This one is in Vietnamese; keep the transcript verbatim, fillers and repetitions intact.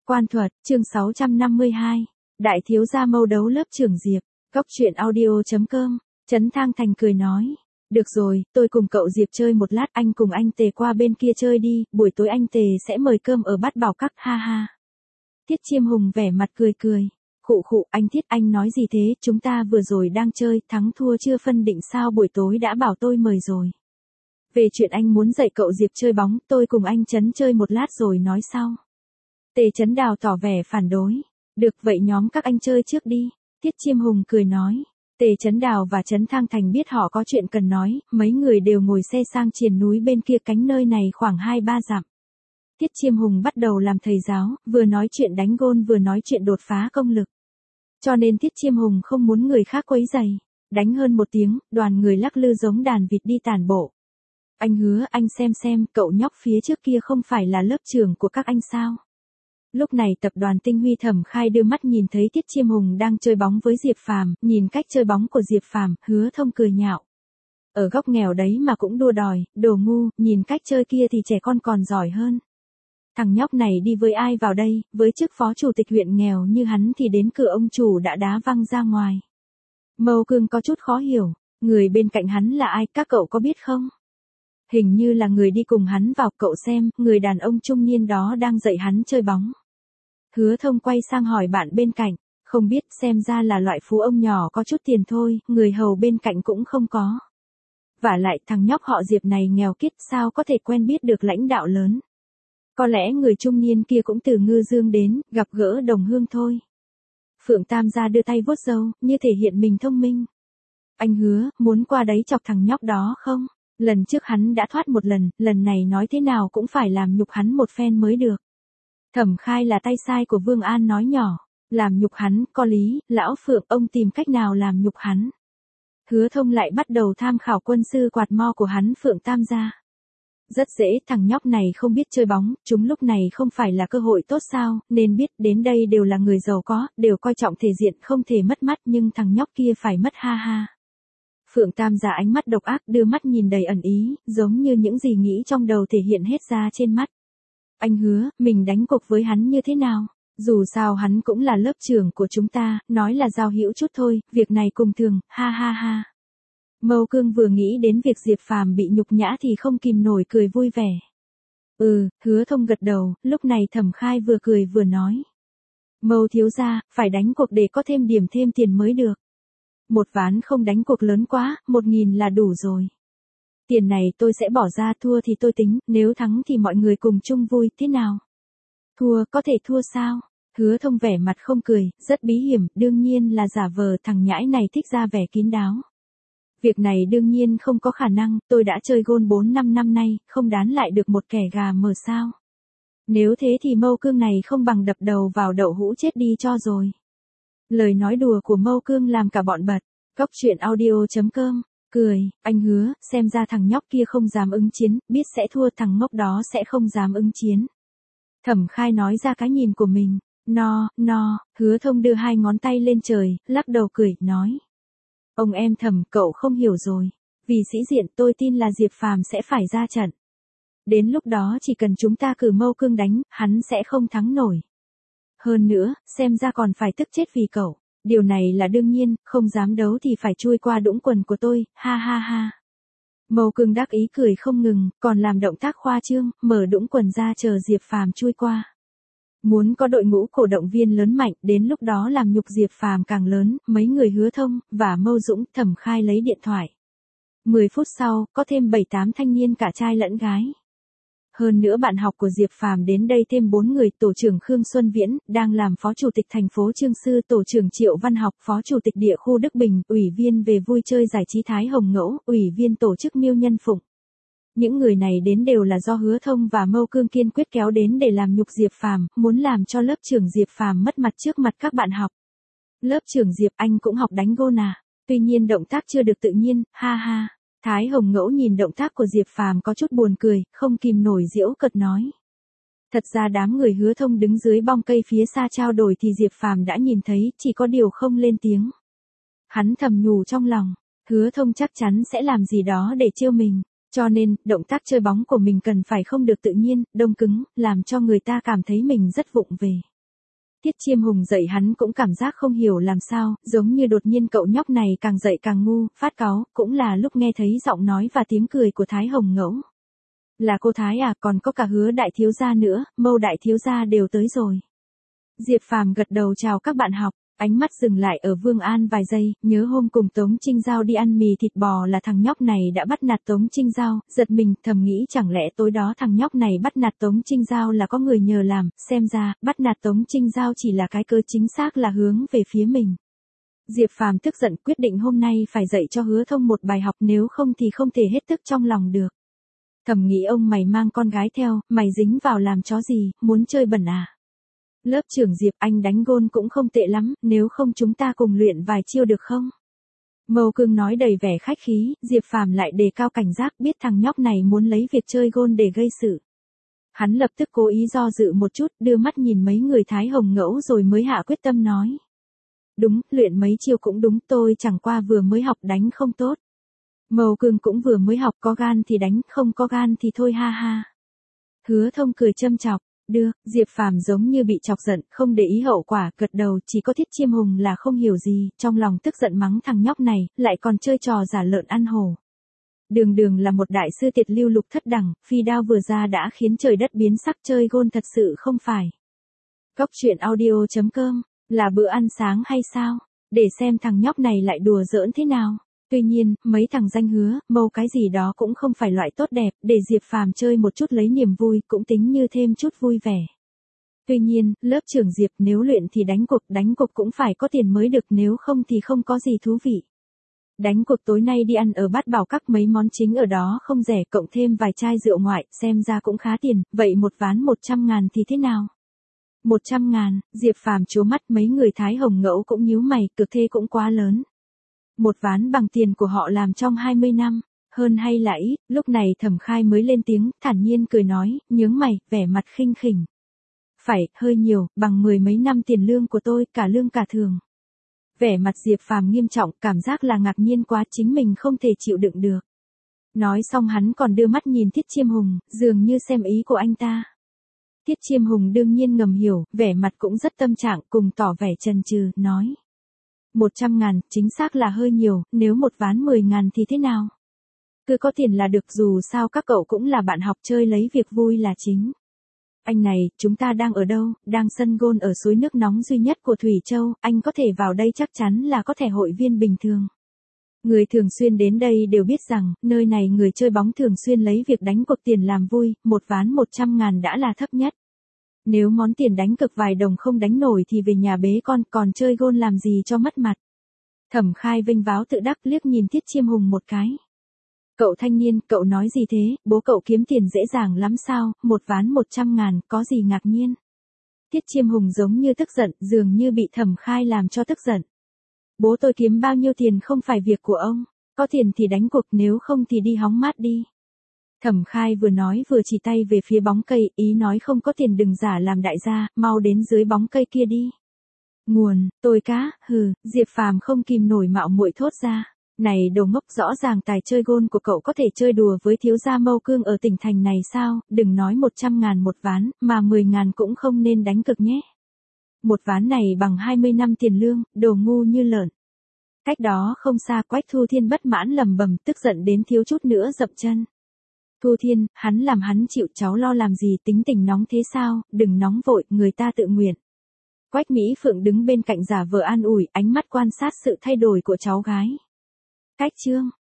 Quan thuật, chương sáu trăm năm mươi hai. Đại thiếu gia mâu đấu lớp trưởng Diệp. Góc truyện audio chấm com. Trấn Thang Thành cười nói. Được rồi, tôi cùng cậu Diệp chơi một lát, anh cùng anh Tề qua bên kia chơi đi, buổi tối anh Tề sẽ mời cơm ở Bát Bảo Các, ha ha. Tiết Chiêm Hùng vẻ mặt cười cười. Khụ khụ, anh Thiết, anh nói gì thế, chúng ta vừa rồi đang chơi, thắng thua chưa phân định sao, buổi tối đã bảo tôi mời rồi. Về chuyện anh muốn dạy cậu Diệp chơi bóng, tôi cùng anh Trấn chơi một lát rồi nói sau. Tề Trấn Đào tỏ vẻ phản đối. Được vậy nhóm các anh chơi trước đi. Tiết Chiêm Hùng cười nói. Tề Trấn Đào và Trấn Thang Thành biết họ có chuyện cần nói, mấy người đều ngồi xe sang triền núi bên kia, cánh nơi này khoảng hai ba dặm. Tiết Chiêm Hùng bắt đầu làm thầy giáo, vừa nói chuyện đánh gôn vừa nói chuyện đột phá công lực. Cho nên Tiết Chiêm Hùng không muốn người khác quấy rầy. Đánh hơn một tiếng, đoàn người lắc lư giống đàn vịt đi tản bộ. Anh Hứa, anh xem xem, cậu nhóc phía trước kia không phải là lớp trưởng của các anh sao? Lúc này tập đoàn Tinh Huy Thẩm Khai đưa mắt nhìn thấy Tiết Chiêm Hùng đang chơi bóng với Diệp Phàm, nhìn cách chơi bóng của Diệp Phàm, Hứa Thông cười nhạo. Ở góc nghèo đấy mà cũng đua đòi, đồ ngu, nhìn cách chơi kia thì trẻ con còn giỏi hơn. Thằng nhóc này đi với ai vào đây, với chức phó chủ tịch huyện nghèo như hắn thì đến cửa ông chủ đã đá văng ra ngoài. Mâu Cương có chút khó hiểu, người bên cạnh hắn là ai, các cậu có biết không? Hình như là người đi cùng hắn vào, cậu xem, người đàn ông trung niên đó đang dạy hắn chơi bóng. Hứa Thông quay sang hỏi bạn bên cạnh, không biết, xem ra là loại phú ông nhỏ có chút tiền thôi, người hầu bên cạnh cũng không có. Vả lại thằng nhóc họ Diệp này nghèo kiết, sao có thể quen biết được lãnh đạo lớn. Có lẽ người trung niên kia cũng từ Ngư Dương đến, gặp gỡ đồng hương thôi. Phượng Tam gia đưa tay vuốt râu, như thể hiện mình thông minh. Anh Hứa, muốn qua đấy chọc thằng nhóc đó không? Lần trước hắn đã thoát một lần, lần này nói thế nào cũng phải làm nhục hắn một phen mới được. Thẩm Khai là tay sai của Vương An nói nhỏ, làm nhục hắn, có lý, lão Phượng, ông tìm cách nào làm nhục hắn. Hứa Thông lại bắt đầu tham khảo quân sư quạt mo của hắn Phượng Tam gia. Rất dễ, thằng nhóc này không biết chơi bóng, chúng lúc này không phải là cơ hội tốt sao, nên biết đến đây đều là người giàu có, đều coi trọng thể diện không thể mất mắt, nhưng thằng nhóc kia phải mất, ha ha. Phượng Tam giả ánh mắt độc ác, đưa mắt nhìn đầy ẩn ý, giống như những gì nghĩ trong đầu thể hiện hết ra trên mắt. Anh Hứa, mình đánh cuộc với hắn như thế nào? Dù sao hắn cũng là lớp trưởng của chúng ta, nói là giao hữu chút thôi, việc này cùng thường, ha ha ha. Mâu Cương vừa nghĩ đến việc Diệp Phàm bị nhục nhã thì không kìm nổi cười vui vẻ. Ừ, Hứa Thông gật đầu, lúc này Thẩm Khai vừa cười vừa nói. Mâu thiếu gia, phải đánh cuộc để có thêm điểm thêm tiền mới được. Một ván không đánh cuộc lớn quá, một nghìn là đủ rồi. Tiền này tôi sẽ bỏ ra, thua thì tôi tính, nếu thắng thì mọi người cùng chung vui, thế nào? Thua, có thể thua sao? Hứa Thông vẻ mặt không cười, rất bí hiểm, đương nhiên là giả vờ, thằng nhãi này thích ra vẻ kín đáo. Việc này đương nhiên không có khả năng, tôi đã chơi gôn bốn năm năm nay, không đán lại được một kẻ gà mờ sao. Nếu thế thì Mâu Cương này không bằng đập đầu vào đậu hũ chết đi cho rồi. Lời nói đùa của Mâu Cương làm cả bọn bật. Góc truyện audio chấm com. Cười, anh Hứa, xem ra thằng nhóc kia không dám ứng chiến, biết sẽ thua, thằng ngốc đó sẽ không dám ứng chiến. Thẩm Khai nói ra cái nhìn của mình. No, no, Hứa Thông đưa hai ngón tay lên trời, lắc đầu cười, nói. Ông em Thẩm, cậu không hiểu rồi. Vì sĩ diện tôi tin là Diệp Phàm sẽ phải ra trận. Đến lúc đó chỉ cần chúng ta cử Mâu Cương đánh, hắn sẽ không thắng nổi. Hơn nữa, xem ra còn phải tức chết vì cậu. Điều này là đương nhiên, không dám đấu thì phải chui qua đũng quần của tôi, ha ha ha. Mâu Cương đắc ý cười không ngừng, còn làm động tác khoa trương, mở đũng quần ra chờ Diệp Phàm chui qua. Muốn có đội ngũ cổ động viên lớn mạnh, đến lúc đó làm nhục Diệp Phàm càng lớn, mấy người Hứa Thông và Mâu Dũng, Thẩm Khai lấy điện thoại. mười phút sau, có thêm bảy tám thanh niên cả trai lẫn gái. Hơn nữa bạn học của Diệp Phàm đến đây thêm bốn người, tổ trưởng Khương Xuân Viễn, đang làm phó chủ tịch thành phố Chương Sư, tổ trưởng Triệu Văn Học, phó chủ tịch địa khu Đức Bình, ủy viên về vui chơi giải trí Thái Hồng Ngẫu, ủy viên tổ chức Miêu Nhân Phụng. Những người này đến đều là do Hứa Thông và Mâu Cương kiên quyết kéo đến để làm nhục Diệp Phàm, muốn làm cho lớp trưởng Diệp Phàm mất mặt trước mặt các bạn học. Lớp trưởng Diệp, anh cũng học đánh gôn à? Tuy nhiên động tác chưa được tự nhiên, ha ha. Thái Hồng Ngẫu nhìn động tác của Diệp Phàm có chút buồn cười, không kìm nổi giễu cợt nói. Thật ra đám người Hứa Thông đứng dưới bong cây phía xa trao đổi thì Diệp Phàm đã nhìn thấy, chỉ có điều không lên tiếng. Hắn thầm nhủ trong lòng, Hứa Thông chắc chắn sẽ làm gì đó để trêu mình, cho nên, động tác chơi bóng của mình cần phải không được tự nhiên, đông cứng, làm cho người ta cảm thấy mình rất vụng về. Tiết Chiêm Hùng dạy hắn cũng cảm giác không hiểu làm sao, giống như đột nhiên cậu nhóc này càng dạy càng ngu, phát cáu, cũng là lúc nghe thấy giọng nói và tiếng cười của Thái Hồng Ngẫu. Là cô Thái à, còn có cả Hứa đại thiếu gia nữa, Mâu đại thiếu gia đều tới rồi. Diệp Phàm gật đầu chào các bạn học, ánh mắt dừng lại ở Vương An vài giây, nhớ hôm cùng Tống Trinh Giao đi ăn mì thịt bò là thằng nhóc này đã bắt nạt Tống Trinh Giao, giật mình, thầm nghĩ chẳng lẽ tối đó thằng nhóc này bắt nạt Tống Trinh Giao là có người nhờ làm, xem ra, bắt nạt Tống Trinh Giao chỉ là cái cơ chính xác là hướng về phía mình. Diệp Phàm tức giận quyết định hôm nay phải dạy cho Hứa Thông một bài học, nếu không thì không thể hết tức trong lòng được. Thầm nghĩ ông mày mang con gái theo, mày dính vào làm chó gì, muốn chơi bẩn à? Lớp trưởng Diệp, anh đánh gôn cũng không tệ lắm, nếu không chúng ta cùng luyện vài chiêu được không? Mâu Cương nói đầy vẻ khách khí, Diệp Phàm lại đề cao cảnh giác, biết thằng nhóc này muốn lấy việc chơi gôn để gây sự. Hắn lập tức cố ý do dự một chút, đưa mắt nhìn mấy người Thái Hồng Ngẫu rồi mới hạ quyết tâm nói. Đúng, luyện mấy chiêu cũng đúng, tôi chẳng qua vừa mới học đánh không tốt. Mâu Cương cũng vừa mới học, có gan thì đánh, không có gan thì thôi ha ha. Hứa Thông cười châm chọc. Được, Diệp Phàm giống như bị chọc giận, không để ý hậu quả, gật đầu, chỉ có Tiết Chiêm Hùng là không hiểu gì, trong lòng tức giận mắng thằng nhóc này, lại còn chơi trò giả lợn ăn hổ. Đường Đường là một đại sư tiệt lưu lục thất đẳng, phi đao vừa ra đã khiến trời đất biến sắc, chơi gôn thật sự không phải. Cóc truyện audio chấm com, là bữa ăn sáng hay sao? Để xem thằng nhóc này lại đùa giỡn thế nào. Tuy nhiên, mấy thằng danh Hứa, Mâu cái gì đó cũng không phải loại tốt đẹp, để Diệp Phàm chơi một chút lấy niềm vui, cũng tính như thêm chút vui vẻ. Tuy nhiên, lớp trưởng Diệp nếu luyện thì đánh cuộc, đánh cuộc cũng phải có tiền mới được, nếu không thì không có gì thú vị. Đánh cuộc tối nay đi ăn ở Bát Bảo Các, mấy món chính ở đó không rẻ, cộng thêm vài chai rượu ngoại, xem ra cũng khá tiền, vậy một ván một trăm ngàn thì thế nào? Một trăm ngàn, Diệp Phàm trố mắt, mấy người Thái Hồng Ngẫu cũng nhíu mày, cực thê cũng quá lớn. Một ván bằng tiền của họ làm trong hai mươi năm, hơn hay là ít, lúc này Thẩm Khai mới lên tiếng, thản nhiên cười nói, nhướng mày, vẻ mặt khinh khỉnh. Phải, hơi nhiều, bằng mười mấy năm tiền lương của tôi, cả lương cả thường. Vẻ mặt Diệp Phàm nghiêm trọng, cảm giác là ngạc nhiên quá, chính mình không thể chịu đựng được. Nói xong hắn còn đưa mắt nhìn Tiết Chiêm Hùng, dường như xem ý của anh ta. Tiết Chiêm Hùng đương nhiên ngầm hiểu, vẻ mặt cũng rất tâm trạng, cùng tỏ vẻ chần chừ, nói. Một trăm ngàn, chính xác là hơi nhiều, nếu một ván mười ngàn thì thế nào? Cứ có tiền là được, dù sao các cậu cũng là bạn học, chơi lấy việc vui là chính. Anh này, chúng ta đang ở đâu? Đang sân gôn ở suối nước nóng duy nhất của Thủy Châu, anh có thể vào đây chắc chắn là có thẻ hội viên bình thường. Người thường xuyên đến đây đều biết rằng, nơi này người chơi bóng thường xuyên lấy việc đánh cuộc tiền làm vui, một ván một trăm ngàn đã là thấp nhất. Nếu món tiền đánh cực vài đồng không đánh nổi thì về nhà bế con, còn chơi gôn làm gì cho mất mặt. Thẩm Khai vênh váo tự đắc liếc nhìn Tiết Chiêm Hùng một cái. Cậu thanh niên, cậu nói gì thế, bố cậu kiếm tiền dễ dàng lắm sao, một ván một trăm ngàn, có gì ngạc nhiên. Tiết Chiêm Hùng giống như tức giận, dường như bị Thẩm Khai làm cho tức giận. Bố tôi kiếm bao nhiêu tiền không phải việc của ông, có tiền thì đánh cuộc, nếu không thì đi hóng mát đi. Thẩm Khai vừa nói vừa chỉ tay về phía bóng cây, ý nói không có tiền đừng giả làm đại gia, mau đến dưới bóng cây kia đi. Nguồn, tôi cá, hừ, Diệp Phàm không kìm nổi mạo muội thốt ra. Này đồ ngốc, rõ ràng tài chơi gôn của cậu có thể chơi đùa với thiếu gia Mâu Cương ở tỉnh thành này sao, đừng nói một trăm ngàn một ván, mà mười ngàn cũng không nên đánh cực nhé. Một ván này bằng hai mươi năm tiền lương, đồ ngu như lợn. Cách đó không xa, Quách Thu Thiên bất mãn lầm bầm, tức giận đến thiếu chút nữa dậm chân. Thu Thiên, hắn làm hắn chịu, cháu lo làm gì, tính tình nóng thế sao, đừng nóng vội, người ta tự nguyện. Quách Mỹ Phượng đứng bên cạnh giả vờ an ủi, ánh mắt quan sát sự thay đổi của cháu gái. Cách chương